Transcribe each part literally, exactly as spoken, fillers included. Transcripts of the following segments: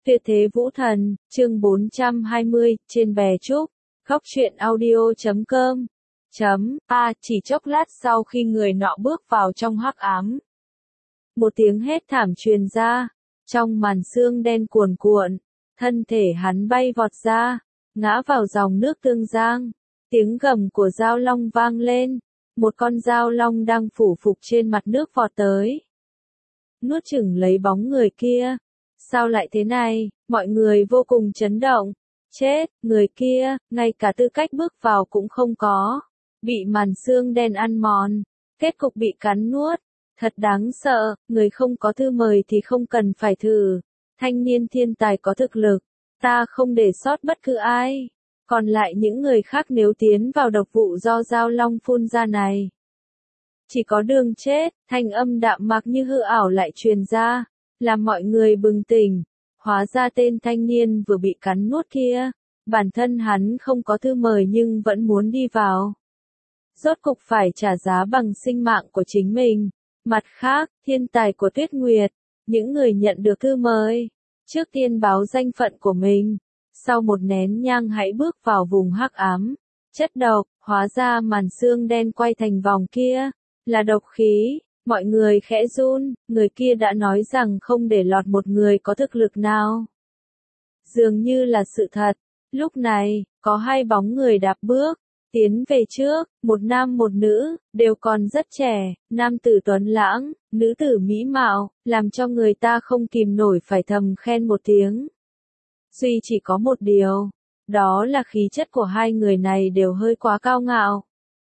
Tuyệt thế vũ thần, chương bốn trăm hai mươi, trên bè trúc, góc truyện audio chấm com. Chấm, a, chỉ chốc lát sau khi người nọ bước vào trong hắc ám. Một tiếng hét thảm truyền ra, trong màn sương đen cuồn cuộn, thân thể hắn bay vọt ra, ngã vào dòng nước Tương Giang. Tiếng gầm của dao long vang lên, một con dao long đang phủ phục trên mặt nước vọt tới. Nuốt chửng lấy bóng người kia. Sao lại thế này, mọi người vô cùng chấn động. Chết, người kia, ngay cả tư cách bước vào cũng không có. Bị màn sương đen ăn mòn, kết cục bị cắn nuốt. Thật đáng sợ, người không có thư mời thì không cần phải thử. Thanh niên thiên tài có thực lực, ta không để sót bất cứ ai. Còn lại những người khác nếu tiến vào độc vụ do dao long phun ra này, chỉ có đường chết. Thanh âm đạm mạc như hư ảo lại truyền ra, làm mọi người bừng tỉnh. Hóa ra tên thanh niên vừa bị cắn nuốt kia, bản thân hắn không có thư mời nhưng vẫn muốn đi vào. Rốt cục phải trả giá bằng sinh mạng của chính mình. Mặt khác, thiên tài của Tuyết Nguyệt, những người nhận được thư mời, trước tiên báo danh phận của mình. Sau một nén nhang hãy bước vào vùng hắc ám. Chất độc, hóa ra màn sương đen quay thành vòng kia, là độc khí. Mọi người khẽ run, người kia đã nói rằng không để lọt một người có thực lực nào. Dường như là sự thật. Lúc này, có hai bóng người đạp bước, tiến về trước, một nam một nữ, đều còn rất trẻ, nam tử tuấn lãng, nữ tử mỹ mạo, làm cho người ta không kìm nổi phải thầm khen một tiếng. Duy chỉ có một điều, đó là khí chất của hai người này đều hơi quá cao ngạo.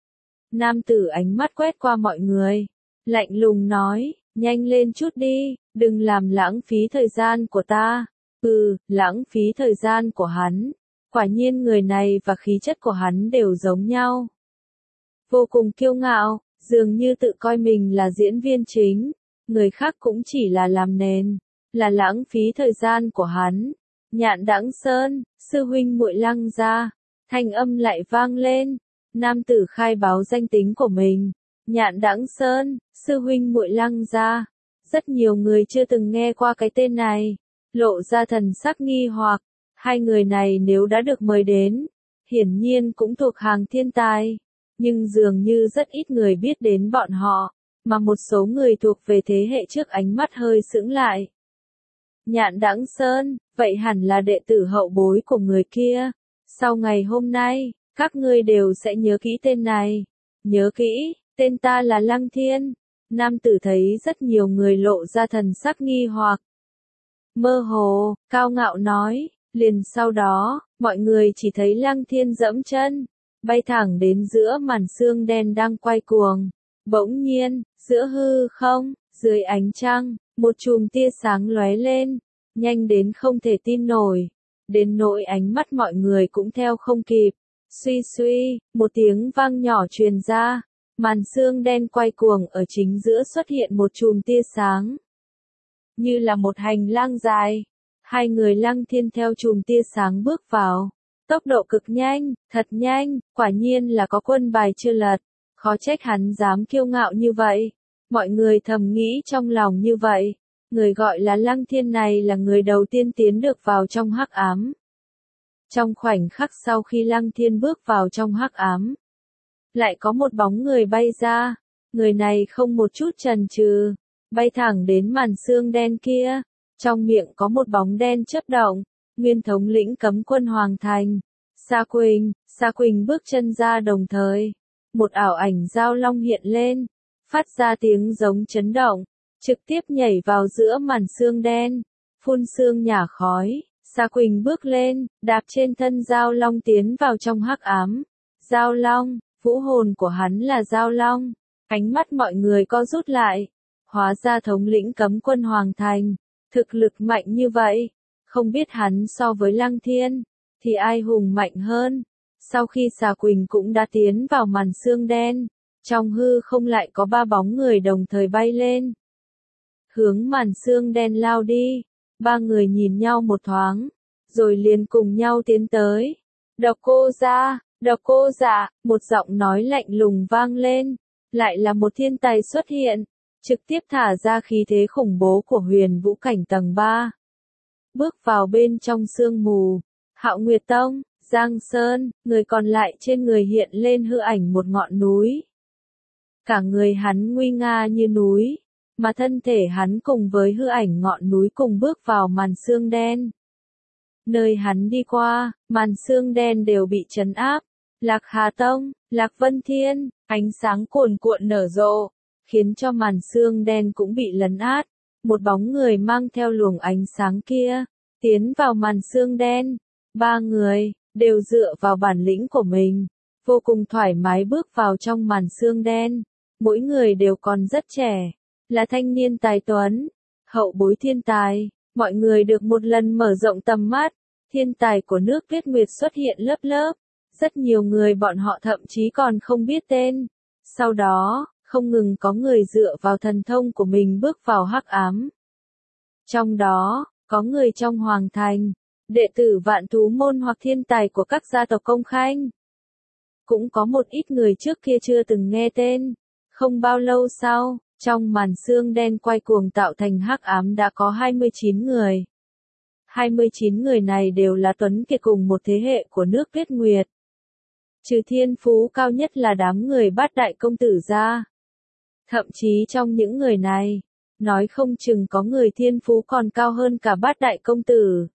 Nam tử ánh mắt quét qua mọi người, lạnh lùng nói, nhanh lên chút đi, đừng làm lãng phí thời gian của ta. Ừ, lãng phí thời gian của hắn. Quả nhiên người này và khí chất của hắn đều giống nhau. Vô cùng kiêu ngạo, dường như tự coi mình là diễn viên chính, người khác cũng chỉ là làm nền, là lãng phí thời gian của hắn. Nhạn Đãng Sơn, sư huynh muội Lăng gia, thanh âm lại vang lên. Nam tử khai báo danh tính của mình. Nhạn Đãng Sơn, sư huynh muội Lăng gia. Rất nhiều người chưa từng nghe qua cái tên này, lộ ra thần sắc nghi hoặc. Hai người này nếu đã được mời đến, hiển nhiên cũng thuộc hàng thiên tài, nhưng dường như rất ít người biết đến bọn họ, mà một số người thuộc về thế hệ trước ánh mắt hơi sững lại. Nhạn Đãng Sơn, vậy hẳn là đệ tử hậu bối của người kia. Sau ngày hôm nay, các ngươi đều sẽ nhớ kỹ tên này. Nhớ kỹ, tên ta là Lăng Thiên. Nam tử thấy rất nhiều người lộ ra thần sắc nghi hoặc. Mơ hồ, cao ngạo nói, liền sau đó, mọi người chỉ thấy Lăng Thiên dẫm chân, bay thẳng đến giữa màn sương đen đang quay cuồng. Bỗng nhiên, giữa hư không, dưới ánh trăng, một chùm tia sáng lóe lên, nhanh đến không thể tin nổi, đến nỗi ánh mắt mọi người cũng theo không kịp. Suy suy, một tiếng vang nhỏ truyền ra, màn sương đen quay cuồng ở chính giữa xuất hiện một chùm tia sáng, như là một hành lang dài. Hai người Lăng Thiên theo chùm tia sáng bước vào, tốc độ cực nhanh, thật nhanh, quả nhiên là có quân bài chưa lật, khó trách hắn dám kiêu ngạo như vậy. Mọi người thầm nghĩ trong lòng như vậy, người gọi là Lăng Thiên này là người đầu tiên tiến được vào trong hắc ám. Trong khoảnh khắc sau khi Lăng Thiên bước vào trong hắc ám, lại có một bóng người bay ra, người này không một chút chần chừ, bay thẳng đến màn sương đen kia. Trong miệng có một bóng đen chớp động, nguyên thống lĩnh cấm quân Hoàng Thành. Sa Quỳnh, Sa Quỳnh bước chân ra đồng thời. Một ảo ảnh dao long hiện lên, phát ra tiếng giống chấn động, trực tiếp nhảy vào giữa màn sương đen, phun sương nhả khói. Sa Quỳnh bước lên, đạp trên thân dao long tiến vào trong hắc ám. Dao long, vũ hồn của hắn là dao long. Ánh mắt mọi người co rút lại. Hóa ra thống lĩnh cấm quân Hoàng Thành, thực lực mạnh như vậy, không biết hắn so với Lăng Thiên, thì ai hùng mạnh hơn. Sau khi Sa Quỳnh cũng đã tiến vào màn sương đen, trong hư không lại có ba bóng người đồng thời bay lên, hướng màn sương đen lao đi. Ba người nhìn nhau một thoáng, rồi liền cùng nhau tiến tới. Độc Cô gia, Độc Cô dạ, một giọng nói lạnh lùng vang lên, lại là một thiên tài xuất hiện, trực tiếp thả ra khí thế khủng bố của huyền vũ cảnh tầng ba. bước vào bên trong sương mù. Hạo Nguyệt Tông, Giang Sơn, người còn lại trên người hiện lên hư ảnh một ngọn núi. Cả người hắn nguy nga như núi, mà thân thể hắn cùng với hư ảnh ngọn núi cùng bước vào màn sương đen. Nơi hắn đi qua, màn sương đen đều bị trấn áp. Lạc Hà Tông, Lạc Vân Thiên, ánh sáng cuồn cuộn nở rộ, khiến cho màn sương đen cũng bị lấn át. Một bóng người mang theo luồng ánh sáng kia, tiến vào màn sương đen. Ba người, đều dựa vào bản lĩnh của mình, vô cùng thoải mái bước vào trong màn sương đen. Mỗi người đều còn rất trẻ, là thanh niên tài tuấn, hậu bối thiên tài. Mọi người được một lần mở rộng tầm mắt, thiên tài của nước Tuyết Nguyệt xuất hiện lớp lớp. Rất nhiều người bọn họ thậm chí còn không biết tên. Sau đó, không ngừng có người dựa vào thần thông của mình bước vào hắc ám. Trong đó, có người trong hoàng thành, đệ tử Vạn Thú Môn hoặc thiên tài của các gia tộc Công Khanh. Cũng có một ít người trước kia chưa từng nghe tên. Không bao lâu sau, trong màn sương đen quay cuồng tạo thành hắc ám đã có hai mươi chín người. hai mươi chín người này đều là tuấn kiệt cùng một thế hệ của nước Tuyết Nguyệt. Trừ thiên phú cao nhất là đám người bát đại công tử ra. Thậm chí trong những người này, nói không chừng có người thiên phú còn cao hơn cả bát đại công tử.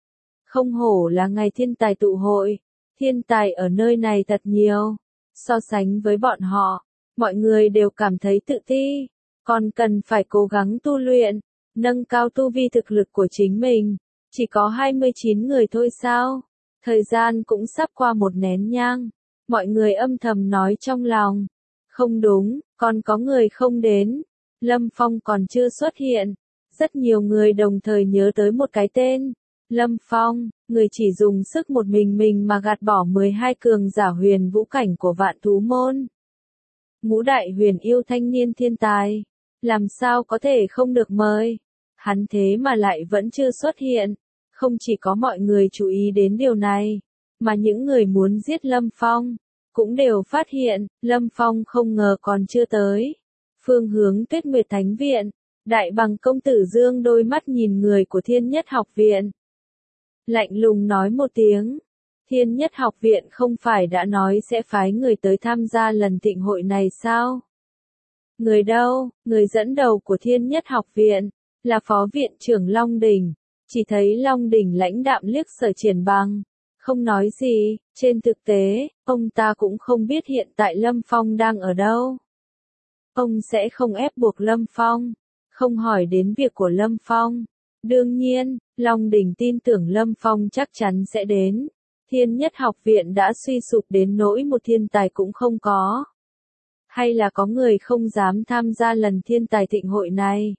Không hổ là ngày thiên tài tụ hội, thiên tài ở nơi này thật nhiều. So sánh với bọn họ, mọi người đều cảm thấy tự ti, còn cần phải cố gắng tu luyện, nâng cao tu vi thực lực của chính mình. Chỉ có hai mươi chín người thôi sao? Thời gian cũng sắp qua một nén nhang. Mọi người âm thầm nói trong lòng. Không đúng, còn có người không đến. Lâm Phong còn chưa xuất hiện. Rất nhiều người đồng thời nhớ tới một cái tên. Lâm Phong, người chỉ dùng sức một mình mình mà gạt bỏ mười hai cường giả huyền vũ cảnh của Vạn Thú Môn. Ngũ đại huyền yêu thanh niên thiên tài. Làm sao có thể không được mời? Hắn thế mà lại vẫn chưa xuất hiện. Không chỉ có mọi người chú ý đến điều này, mà những người muốn giết Lâm Phong, cũng đều phát hiện, Lâm Phong không ngờ còn chưa tới. Phương hướng Tuyết Nguyệt Thánh Viện, Đại Bằng công tử dương đôi mắt nhìn người của Thiên Nhất Học Viện. Lạnh lùng nói một tiếng, Thiên Nhất Học Viện không phải đã nói sẽ phái người tới tham gia lần thịnh hội này sao? Người đâu, người dẫn đầu của Thiên Nhất Học Viện, là Phó Viện trưởng Long Đỉnh. Chỉ thấy Long Đỉnh lãnh đạm liếc Sở Triển Bằng, không nói gì. Trên thực tế, ông ta cũng không biết hiện tại Lâm Phong đang ở đâu. Ông sẽ không ép buộc Lâm Phong, không hỏi đến việc của Lâm Phong. Đương nhiên, Long Đỉnh tin tưởng Lâm Phong chắc chắn sẽ đến. Thiên Nhất Học Viện đã suy sụp đến nỗi một thiên tài cũng không có. Hay là có người không dám tham gia lần thiên tài thịnh hội này?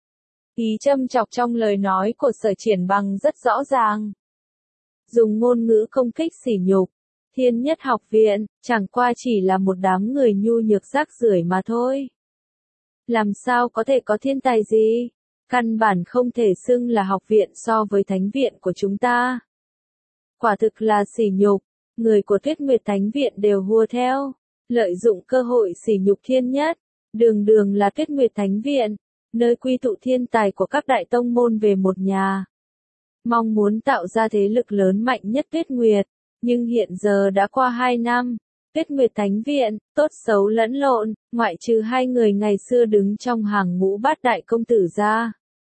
Ý châm chọc trong lời nói của Sở Triển Bằng rất rõ ràng. Dùng ngôn ngữ công kích sỉ nhục. Thiên Nhất Học Viện, chẳng qua chỉ là một đám người nhu nhược rác rưởi mà thôi. Làm sao có thể có thiên tài gì? Căn bản không thể xưng là học viện so với thánh viện của chúng ta. Quả thực là sỉ nhục, người của Tuyết Nguyệt Thánh Viện đều hùa theo, lợi dụng cơ hội sỉ nhục Thiên Nhất. Đường đường là Tuyết Nguyệt Thánh Viện, nơi quy tụ thiên tài của các đại tông môn về một nhà. Mong muốn tạo ra thế lực lớn mạnh nhất Tuyết Nguyệt, nhưng hiện giờ đã qua hai năm, Tuyết Nguyệt Thánh Viện, tốt xấu lẫn lộn, ngoại trừ hai người ngày xưa đứng trong hàng ngũ bát đại công tử ra.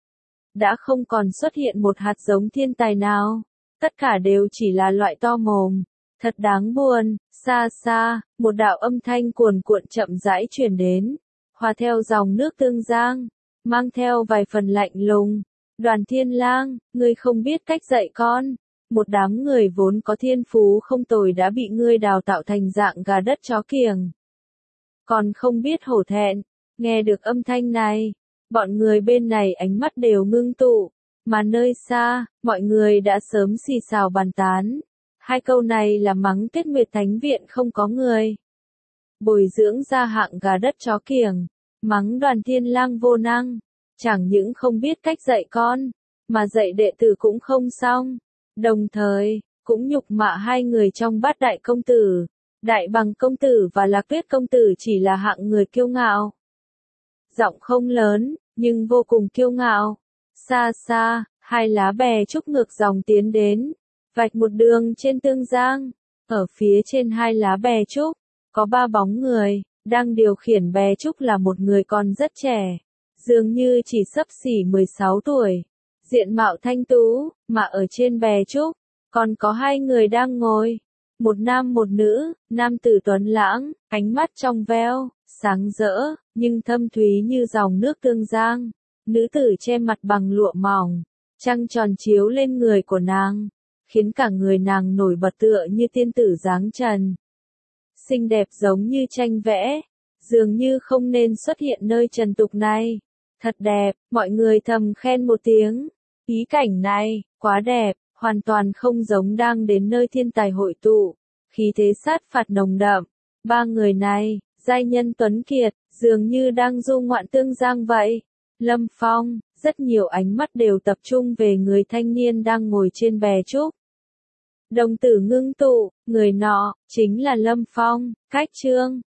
Đã không còn xuất hiện một hạt giống thiên tài nào, tất cả đều chỉ là loại to mồm. Thật đáng buồn. Xa xa, một đạo âm thanh cuồn cuộn chậm rãi truyền đến, hòa theo dòng nước Tương Giang, mang theo vài phần lạnh lùng. Đoàn Thiên Lang, ngươi không biết cách dạy con. Một đám người vốn có thiên phú không tồi đã bị ngươi đào tạo thành dạng gà đất chó kiểng. Còn không biết hổ thẹn. Nghe được âm thanh này, bọn người bên này ánh mắt đều ngưng tụ, mà nơi xa, mọi người đã sớm xì xào bàn tán. Hai câu này là mắng Tuyết Nguyệt Thánh Viện không có người. Bồi dưỡng ra hạng gà đất chó kiểng, mắng Đoàn Thiên Lang vô năng, chẳng những không biết cách dạy con, mà dạy đệ tử cũng không xong. Đồng thời, cũng nhục mạ hai người trong bát đại công tử. Đại Bằng công tử và Lạc Tuyết công tử chỉ là hạng người kiêu ngạo. Giọng không lớn, nhưng vô cùng kiêu ngạo. Xa xa, Hai lá bè trúc ngược dòng tiến đến, vạch một đường trên Tương Giang. Ở phía trên hai lá bè trúc, có ba bóng người, đang điều khiển bè trúc là một người còn rất trẻ, dường như chỉ xấp xỉ mười sáu tuổi, diện mạo thanh tú, mà ở trên bè trúc, còn có hai người đang ngồi, một nam một nữ, nam tử tuấn lãng, ánh mắt trong veo, sáng rỡ, nhưng thâm thúy như dòng nước Tương Giang, nữ tử che mặt bằng lụa mỏng, trăng tròn chiếu lên người của nàng, khiến cả người nàng nổi bật tựa như tiên tử dáng trần. Xinh đẹp giống như tranh vẽ, dường như không nên xuất hiện nơi trần tục này. Thật đẹp, mọi người thầm khen một tiếng. Ý cảnh này, quá đẹp, hoàn toàn không giống đang đến nơi thiên tài hội tụ. Khí thế sát phạt nồng đậm. Ba người này, giai nhân tuấn kiệt, dường như đang du ngoạn Tương Giang vậy. Lâm Phong, rất nhiều ánh mắt đều tập trung về người thanh niên đang ngồi trên bè trúc. Đồng tử ngưng tụ, người nọ, chính là Lâm Phong, Cách Trương.